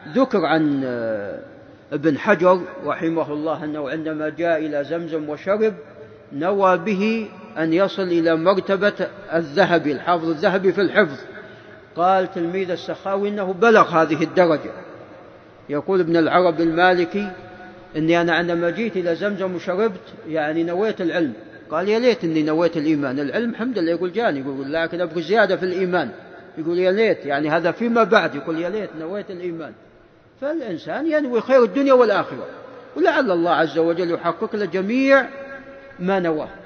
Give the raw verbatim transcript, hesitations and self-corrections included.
ذكر عن ابن حجر رحمه الله أنه عندما جاء إلى زمزم وشرب نوى به أن يصل إلى مرتبة الذهبي، الحافظ الذهبي في الحفظ. قال تلميذ السخاوي إنه بلغ هذه الدرجة. يقول ابن العربي المالكي إني أنا عندما جيت إلى زمزم وشربت يعني نويت العلم. قال يا ليت إني نويت الإيمان، العلم الحمد لله يقول جاني، يقول لكن أبغى زيادة في الإيمان. يقول يا ليت، يعني هذا فيما بعد، يقول يا ليت نويت الإيمان. فالإنسان ينوي خير الدنيا والآخرة، ولعل الله عز وجل يحقق له جميع ما نواه.